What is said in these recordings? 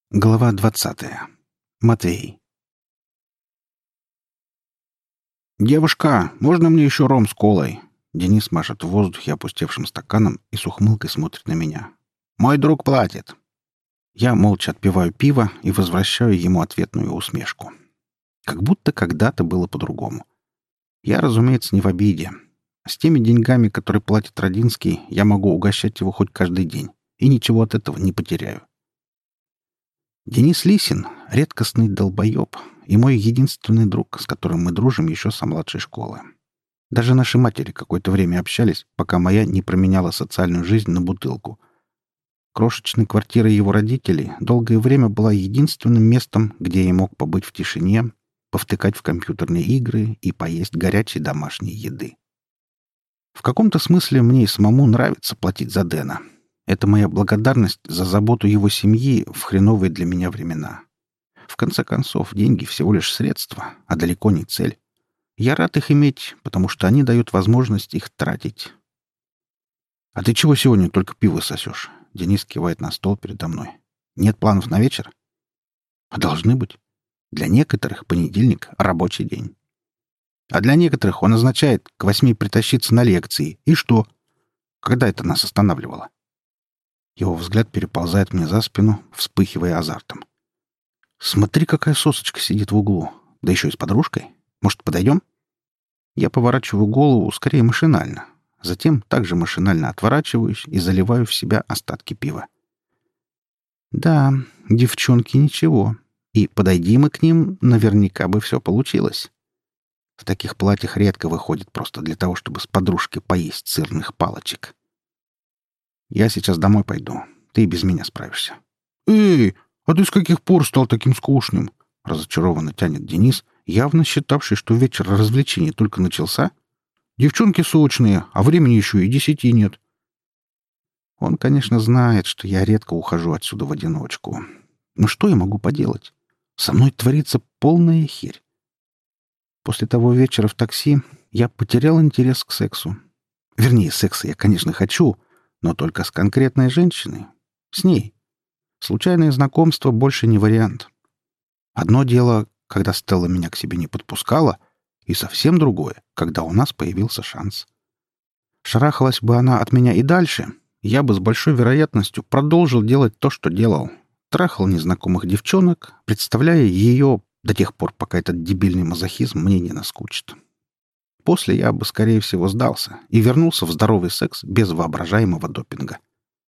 Глава 20. Матвей. «Девушка, можно мне еще ром с колой?» Денис машет в воздухе опустевшим стаканом и с ухмылкой смотрит на меня. «Мой друг платит». Я молча отпиваю пиво и возвращаю ему ответную усмешку. Как будто когда-то было по-другому. Я, разумеется, не в обиде. С теми деньгами, которые платит Родинский, я могу угощать его хоть каждый день, и ничего от этого не потеряю. Денис Лисин — редкостный долбоеб и мой единственный друг, с которым мы дружим еще со младшей школы. Даже наши матери какое-то время общались, пока моя не променяла социальную жизнь на бутылку. Крошечная квартира его родителей долгое время была единственным местом, где я мог побыть в тишине, повтыкать в компьютерные игры и поесть горячей домашней еды. В каком-то смысле мне и самому нравится платить за Дэна. Это моя благодарность за заботу его семьи в хреновые для меня времена. В конце концов, деньги всего лишь средства, а далеко не цель. Я рад их иметь, потому что они дают возможность их тратить. «А ты чего сегодня только пиво сосешь?» Денис кивает на стол передо мной. «Нет планов на вечер?» «А должны быть. Для некоторых понедельник — рабочий день. А для некоторых он означает к 8 притащиться на лекции. И что? Когда это нас останавливало?» Его взгляд переползает мне за спину, вспыхивая азартом. «Смотри, какая сосочка сидит в углу. Да еще и с подружкой. Может, подойдем?» Я поворачиваю голову скорее машинально. Затем также машинально отворачиваюсь и заливаю в себя остатки пива. Да, девчонки ничего. И подойди мы к ним, наверняка бы все получилось. В таких платьях редко выходит просто для того, чтобы с подружкой поесть сырных палочек. Я сейчас домой пойду. Ты без меня справишься. «Эй, а ты с каких пор стал таким скучным?» Разочарованно тянет Денис, явно считавший, что вечер развлечений только начался. «Девчонки сочные, а времени еще и 10 нет». Он, конечно, знает, что я редко ухожу отсюда в одиночку. Но что я могу поделать? Со мной творится полная херь. После того вечера в такси я потерял интерес к сексу. Вернее, секса я, конечно, хочу, но только с конкретной женщиной. С ней. Случайное знакомство больше не вариант. Одно дело, когда Стелла меня к себе не подпускала, и совсем другое, когда у нас появился шанс. Шарахалась бы она от меня и дальше, я бы с большой вероятностью продолжил делать то, что делал. Трахал незнакомых девчонок, представляя ее до тех пор, пока этот дебильный мазохизм мне не наскучит. После я бы, скорее всего, сдался и вернулся в здоровый секс без воображаемого допинга.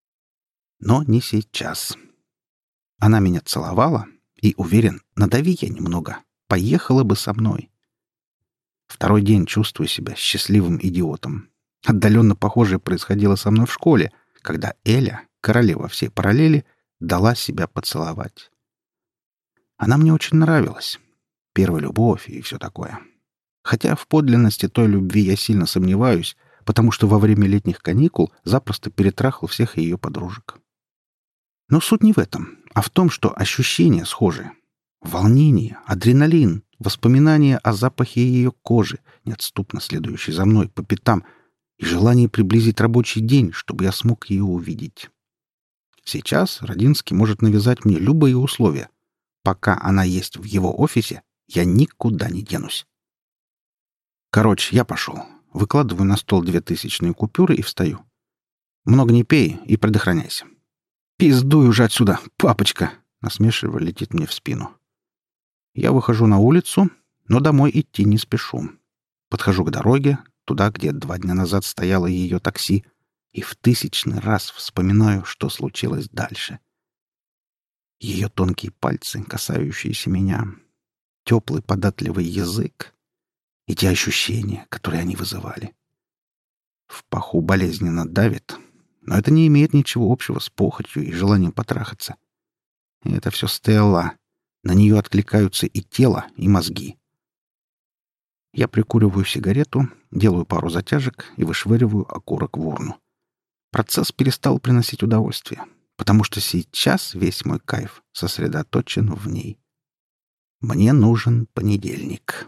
Но не сейчас. Она меня целовала, и, уверен, надави я немного, поехала бы со мной. Второй день чувствую себя счастливым идиотом. Отдаленно похожее происходило со мной в школе, когда Эля, королева всей параллели, дала себя поцеловать. Она мне очень нравилась. Первая любовь и все такое. Хотя в подлинности той любви я сильно сомневаюсь, потому что во время летних каникул запросто перетрахал всех ее подружек. Но суть не в этом, а в том, что ощущения схожи. Волнение, адреналин, воспоминания о запахе ее кожи, неотступно следующей за мной по пятам, и желание приблизить рабочий день, чтобы я смог ее увидеть. Сейчас Родинский может навязать мне любые условия. Пока она есть в его офисе, я никуда не денусь. Короче, я пошел. Выкладываю на стол 2000-е купюры и встаю. Много не пей и предохраняйся. «Пиздуй уже отсюда, папочка!» — насмешливо летит мне в спину. Я выхожу на улицу, но домой идти не спешу. Подхожу к дороге, туда, где 2 дня назад стояло ее такси, и в 1000-й раз вспоминаю, что случилось дальше. Ее тонкие пальцы, касающиеся меня, теплый податливый язык и те ощущения, которые они вызывали. В паху болезненно давит, но это не имеет ничего общего с похотью и желанием потрахаться. И это все Стелла. На нее откликаются и тело, и мозги. Я прикуриваю сигарету, делаю пару затяжек и вышвыриваю окурок в урну. Процесс перестал приносить удовольствие, потому что сейчас весь мой кайф сосредоточен в ней. Мне нужен понедельник.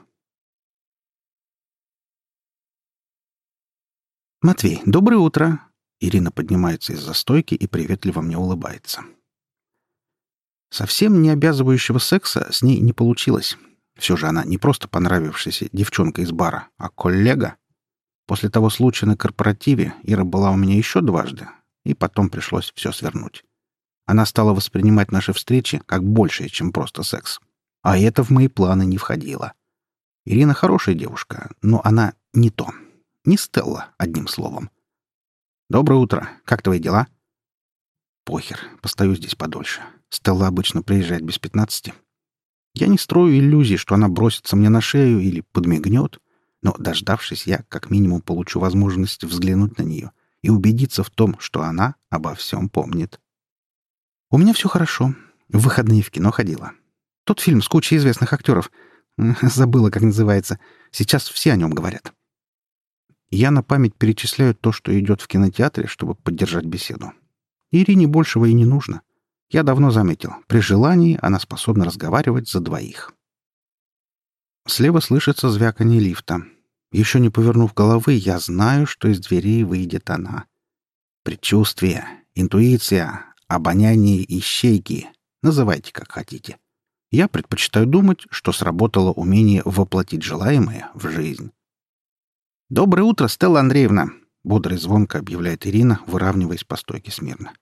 «Матвей, доброе утро!» Ирина поднимается из-за стойки и приветливо мне улыбается. Совсем не обязывающего секса с ней не получилось. Все же она не просто понравившаяся девчонка из бара, а коллега. После того случая на корпоративе Ира была у меня еще дважды, и потом пришлось все свернуть. Она стала воспринимать наши встречи как большее, чем просто секс. А это в мои планы не входило. Ирина хорошая девушка, но она не то. Не Стелла, одним словом. «Доброе утро. Как твои дела?» «Похер. Постою здесь подольше. Стелла обычно приезжает без 15. Я не строю иллюзий, что она бросится мне на шею или подмигнет, но, дождавшись, я как минимум получу возможность взглянуть на нее и убедиться в том, что она обо всем помнит. У меня все хорошо. В выходные в кино ходила. Тот фильм с кучей известных актеров. Забыла, как называется. Сейчас все о нем говорят. Я на память перечисляю то, что идет в кинотеатре, чтобы поддержать беседу. Ирине большего и не нужно. Я давно заметил, при желании она способна разговаривать за двоих. Слева слышится звяканье лифта. Еще не повернув головы, я знаю, что из дверей выйдет она. Предчувствие, интуиция, обоняние ищейки. Называйте как хотите. Я предпочитаю думать, что сработало умение воплотить желаемое в жизнь. «Доброе утро, Стелла Андреевна!» — бодро и звонко объявляет Ирина, выравниваясь по стойке смирно.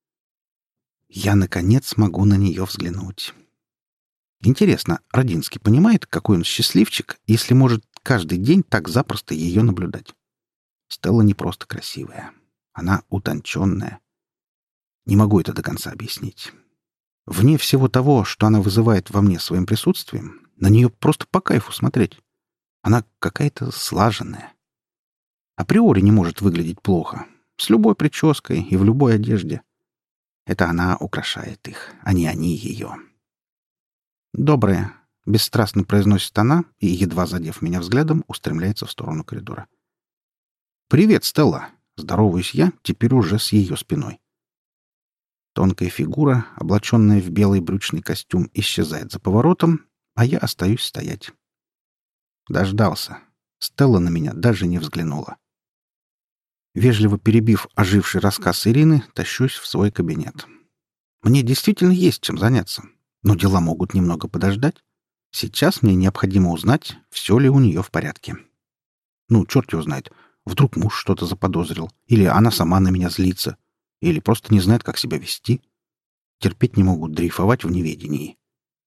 Я, наконец, могу на нее взглянуть. Интересно, Родинский понимает, какой он счастливчик, если может каждый день так запросто ее наблюдать? Стелла не просто красивая. Она утонченная. Не могу это до конца объяснить. Вне всего того, что она вызывает во мне своим присутствием, на нее просто по кайфу смотреть. Она какая-то слаженная. Априори не может выглядеть плохо. С любой прической и в любой одежде. Это она украшает их, а не они ее. «Доброе», — бесстрастно произносит она и, едва задев меня взглядом, устремляется в сторону коридора. «Привет, Стелла!» — здороваюсь я, теперь уже с ее спиной. Тонкая фигура, облаченная в белый брючный костюм, исчезает за поворотом, а я остаюсь стоять. Дождался. Стелла на меня даже не взглянула. Вежливо перебив оживший рассказ Ирины, тащусь в свой кабинет. Мне действительно есть чем заняться, но дела могут немного подождать. Сейчас мне необходимо узнать, все ли у нее в порядке. Ну, черт его знает. Вдруг муж что-то заподозрил, или она сама на меня злится, или просто не знает, как себя вести. Терпеть не могут дрейфовать в неведении.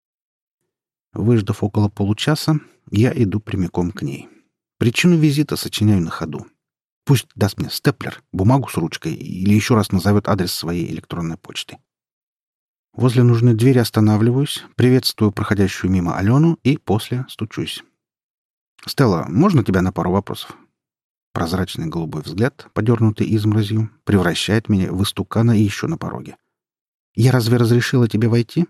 Выждав около получаса, я иду прямиком к ней. Причину визита сочиняю на ходу. Пусть даст мне степлер, бумагу с ручкой или еще раз назовет адрес своей электронной почты. Возле нужной двери останавливаюсь, приветствую проходящую мимо Алену и после стучусь. «Стелла, можно тебя на пару вопросов?» Прозрачный голубой взгляд, подернутый изморозью, превращает меня в истукана и еще на пороге. «Я разве разрешила тебе войти?»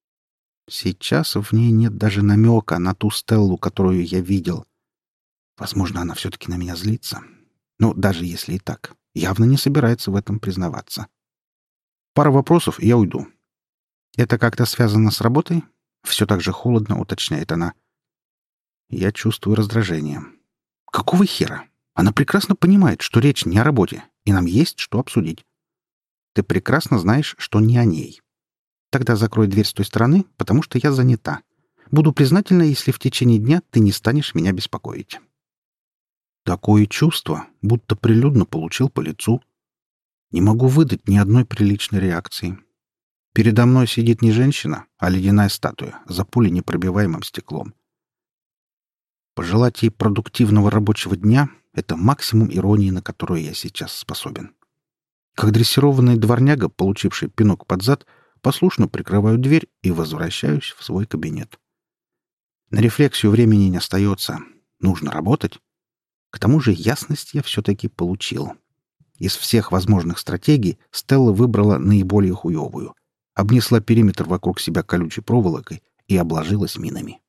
Сейчас в ней нет даже намека на ту Стеллу, которую я видел. Возможно, она все-таки на меня злится. Но даже если и так, явно не собирается в этом признаваться. Пара вопросов, и я уйду. Это как-то связано с работой? Все так же холодно уточняет она. Я чувствую раздражение. Какого хера? Она прекрасно понимает, что речь не о работе, и нам есть что обсудить. Ты прекрасно знаешь, что не о ней. Тогда закрой дверь с той стороны, потому что я занята. Буду признательна, если в течение дня ты не станешь меня беспокоить. Такое чувство, будто прилюдно получил по лицу. Не могу выдать ни одной приличной реакции. Передо мной сидит не женщина, а ледяная статуя за пуленепробиваемым стеклом. Пожелать ей продуктивного рабочего дня — это максимум иронии, на которую я сейчас способен. Как дрессированный дворняга, получивший пинок под зад, послушно прикрываю дверь и возвращаюсь в свой кабинет. На рефлексию времени не остается. Нужно работать. К тому же ясность я все-таки получил. Из всех возможных стратегий Стелла выбрала наиболее хуевую. Обнесла периметр вокруг себя колючей проволокой и обложилась минами.